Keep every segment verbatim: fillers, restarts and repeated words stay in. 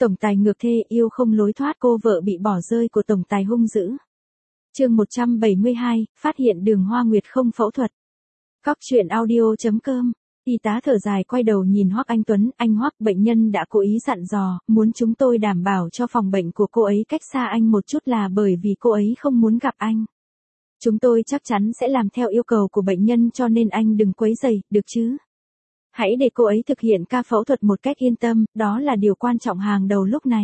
Tổng tài ngược thê yêu không lối thoát, cô vợ bị bỏ rơi của tổng tài hung dữ. Chương một trăm bảy mươi hai, phát hiện Đường Hoa Nguyệt không phẫu thuật. Cóc truyện audio chấm com. Y tá thở dài quay đầu nhìn Hoắc Anh Tuấn, anh Hoắc, bệnh nhân đã cố ý dặn dò, muốn chúng tôi đảm bảo cho phòng bệnh của cô ấy cách xa anh một chút là bởi vì cô ấy không muốn gặp anh. Chúng tôi chắc chắn sẽ làm theo yêu cầu của bệnh nhân cho nên anh đừng quấy rầy, được chứ? Hãy để cô ấy thực hiện ca phẫu thuật một cách yên tâm, đó là điều quan trọng hàng đầu lúc này.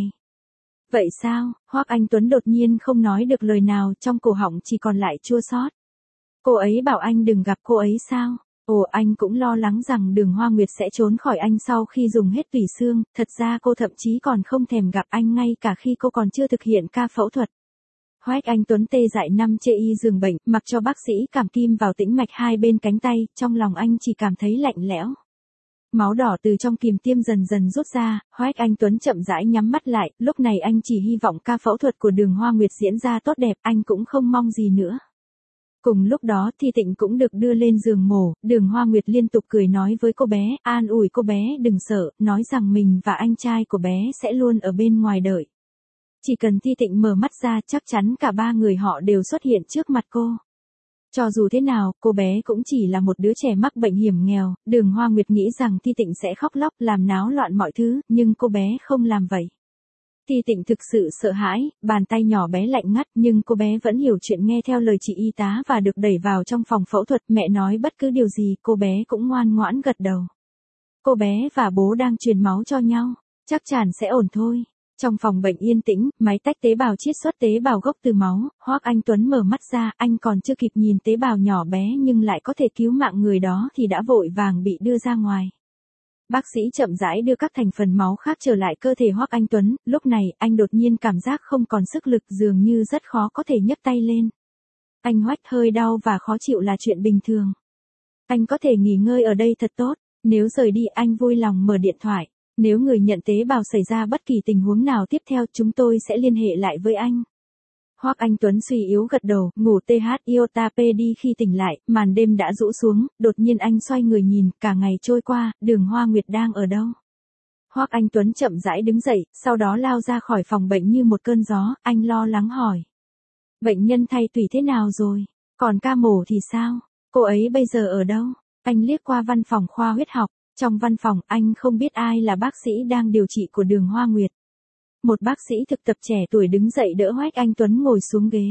Vậy sao? Hoắc Anh Tuấn đột nhiên không nói được lời nào, trong cổ họng chỉ còn lại chua xót. Cô ấy bảo anh đừng gặp cô ấy sao? Ồ, anh cũng lo lắng rằng Đường Hoa Nguyệt sẽ trốn khỏi anh sau khi dùng hết tủy xương, thật ra cô thậm chí còn không thèm gặp anh ngay cả khi cô còn chưa thực hiện ca phẫu thuật. Hoắc Anh Tuấn tê dại nằm chê y giường bệnh, mặc cho bác sĩ cảm kim vào tĩnh mạch hai bên cánh tay, trong lòng anh chỉ cảm thấy lạnh lẽo. Máu đỏ từ trong kìm tiêm dần dần rút ra, Hoắc Anh Tuấn chậm rãi nhắm mắt lại, lúc này anh chỉ hy vọng ca phẫu thuật của Đường Hoa Nguyệt diễn ra tốt đẹp, anh cũng không mong gì nữa. Cùng lúc đó Thi Tịnh cũng được đưa lên giường mổ, Đường Hoa Nguyệt liên tục cười nói với cô bé, an ủi cô bé đừng sợ, nói rằng mình và anh trai của bé sẽ luôn ở bên ngoài đợi. Chỉ cần Thi Tịnh mở mắt ra chắc chắn cả ba người họ đều xuất hiện trước mặt cô. Cho dù thế nào, cô bé cũng chỉ là một đứa trẻ mắc bệnh hiểm nghèo, Đường Hoa Nguyệt nghĩ rằng Thi Tịnh sẽ khóc lóc làm náo loạn mọi thứ, nhưng cô bé không làm vậy. Thi Tịnh thực sự sợ hãi, bàn tay nhỏ bé lạnh ngắt nhưng cô bé vẫn hiểu chuyện nghe theo lời chị y tá và được đẩy vào trong phòng phẫu thuật, mẹ nói bất cứ điều gì cô bé cũng ngoan ngoãn gật đầu. Cô bé và bố đang truyền máu cho nhau, chắc chắn sẽ ổn thôi. Trong phòng bệnh yên tĩnh, máy tách tế bào chiết xuất tế bào gốc từ máu, Hoắc Anh Tuấn mở mắt ra, anh còn chưa kịp nhìn tế bào nhỏ bé nhưng lại có thể cứu mạng người đó thì đã vội vàng bị đưa ra ngoài. Bác sĩ chậm rãi đưa các thành phần máu khác trở lại cơ thể Hoắc Anh Tuấn, lúc này anh đột nhiên cảm giác không còn sức lực, dường như rất khó có thể nhấc tay lên. Anh Hoắc hơi đau và khó chịu là chuyện bình thường. Anh có thể nghỉ ngơi ở đây thật tốt, nếu rời đi anh vui lòng mở điện thoại. Nếu người nhận tế bào xảy ra bất kỳ tình huống nào tiếp theo chúng tôi sẽ liên hệ lại với anh. Hoắc Anh Tuấn suy yếu gật đầu, ngủ tê hát iota pê đi khi tỉnh lại, màn đêm đã rũ xuống, đột nhiên anh xoay người nhìn, cả ngày trôi qua, Đường Hoa Nguyệt đang ở đâu? Hoắc Anh Tuấn chậm rãi đứng dậy, sau đó lao ra khỏi phòng bệnh như một cơn gió, anh lo lắng hỏi. Bệnh nhân thay tủy thế nào rồi? Còn ca mổ thì sao? Cô ấy bây giờ ở đâu? Anh liếc qua văn phòng khoa huyết học. Trong văn phòng, anh không biết ai là bác sĩ đang điều trị của Đường Hoa Nguyệt. Một bác sĩ thực tập trẻ tuổi đứng dậy đỡ Hoắc Anh Tuấn ngồi xuống ghế.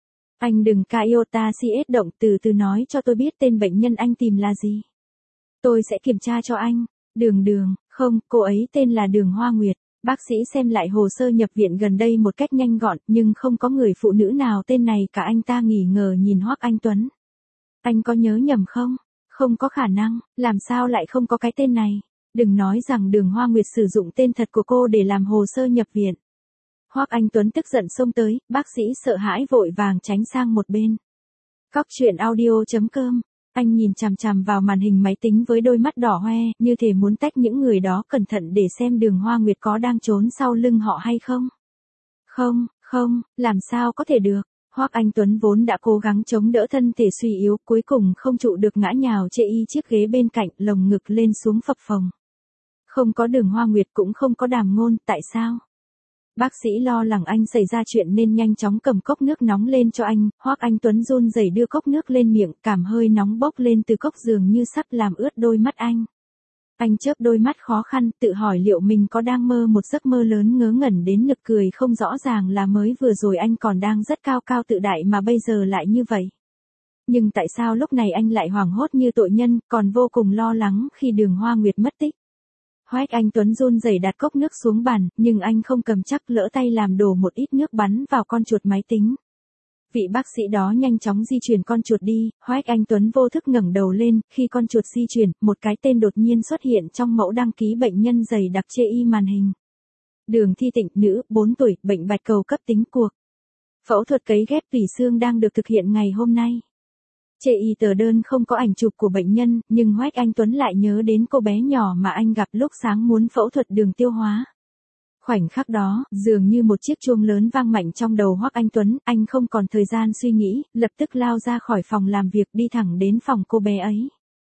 Anh đừng ca iota cs động, từ từ nói cho tôi biết tên bệnh nhân anh tìm là gì. Tôi sẽ kiểm tra cho anh. Đường Đường, không, cô ấy tên là Đường Hoa Nguyệt. Bác sĩ xem lại hồ sơ nhập viện gần đây một cách nhanh gọn, nhưng không có người phụ nữ nào tên này cả. Anh ta nghi ngờ nhìn Hoắc Anh Tuấn. Anh có nhớ nhầm không? Không có khả năng, làm sao lại không có cái tên này? Đừng nói rằng Đường Hoa Nguyệt sử dụng tên thật của cô để làm hồ sơ nhập viện. Hoắc Anh Tuấn tức giận xông tới, bác sĩ sợ hãi vội vàng tránh sang một bên. Cóc truyện audio chấm com. Anh nhìn chằm chằm vào màn hình máy tính với đôi mắt đỏ hoe, như thể muốn tách những người đó cẩn thận để xem Đường Hoa Nguyệt có đang trốn sau lưng họ hay không. Không, không, làm sao có thể được. Hoắc Anh Tuấn vốn đã cố gắng chống đỡ thân thể suy yếu, cuối cùng không trụ được ngã nhào chê y chiếc ghế bên cạnh, lồng ngực lên xuống phập phồng. Không có Đường Hoa Nguyệt cũng không có Đàm Ngôn, tại sao? Bác sĩ lo lắng anh xảy ra chuyện nên nhanh chóng cầm cốc nước nóng lên cho anh, Hoắc Anh Tuấn run rẩy đưa cốc nước lên miệng, cảm hơi nóng bốc lên từ cốc dường như sắp làm ướt đôi mắt anh. Anh chớp đôi mắt khó khăn, tự hỏi liệu mình có đang mơ một giấc mơ lớn ngớ ngẩn đến nực cười không, rõ ràng là mới vừa rồi anh còn đang rất cao cao tự đại mà bây giờ lại như vậy. Nhưng tại sao lúc này anh lại hoảng hốt như tội nhân, còn vô cùng lo lắng khi Đường Hoa Nguyệt mất tích? Hoắc Anh Tuấn run rẩy đặt cốc nước xuống bàn, nhưng anh không cầm chắc, lỡ tay làm đổ một ít nước bắn vào con chuột máy tính. Vị bác sĩ đó nhanh chóng di chuyển con chuột đi, Hoắc Anh Tuấn vô thức ngẩng đầu lên, khi con chuột di chuyển, một cái tên đột nhiên xuất hiện trong mẫu đăng ký bệnh nhân dày đặc chê y màn hình. Đường Thi Tịnh, nữ, bốn tuổi, bệnh bạch cầu cấp tính cuộc. Phẫu thuật cấy ghép tủy xương đang được thực hiện ngày hôm nay. Chê y tờ đơn không có ảnh chụp của bệnh nhân, nhưng Hoắc Anh Tuấn lại nhớ đến cô bé nhỏ mà anh gặp lúc sáng muốn phẫu thuật đường tiêu hóa. Khoảnh khắc đó, dường như một chiếc chuông lớn vang mạnh trong đầu Hoắc Anh Tuấn, anh không còn thời gian suy nghĩ, lập tức lao ra khỏi phòng làm việc đi thẳng đến phòng cô bé ấy.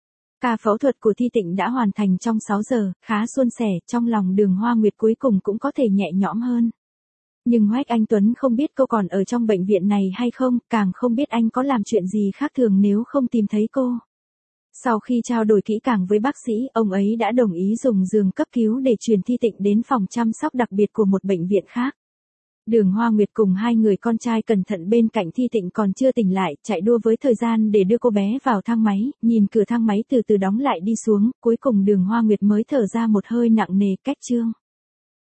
Ca phẫu thuật của Thi Tịnh đã hoàn thành trong sáu giờ, khá suôn sẻ, trong lòng Đường Hoa Nguyệt cuối cùng cũng có thể nhẹ nhõm hơn. Nhưng Hoách Anh Tuấn không biết cô còn ở trong bệnh viện này hay không, càng không biết anh có làm chuyện gì khác thường nếu không tìm thấy cô. Sau khi trao đổi kỹ càng với bác sĩ, ông ấy đã đồng ý dùng giường cấp cứu để chuyển Thi Tịnh đến phòng chăm sóc đặc biệt của một bệnh viện khác. Đường Hoa Nguyệt cùng hai người con trai cẩn thận bên cạnh Thi Tịnh còn chưa tỉnh lại, chạy đua với thời gian để đưa cô bé vào thang máy, nhìn cửa thang máy từ từ đóng lại đi xuống, cuối cùng Đường Hoa Nguyệt mới thở ra một hơi nặng nề. Kết chương.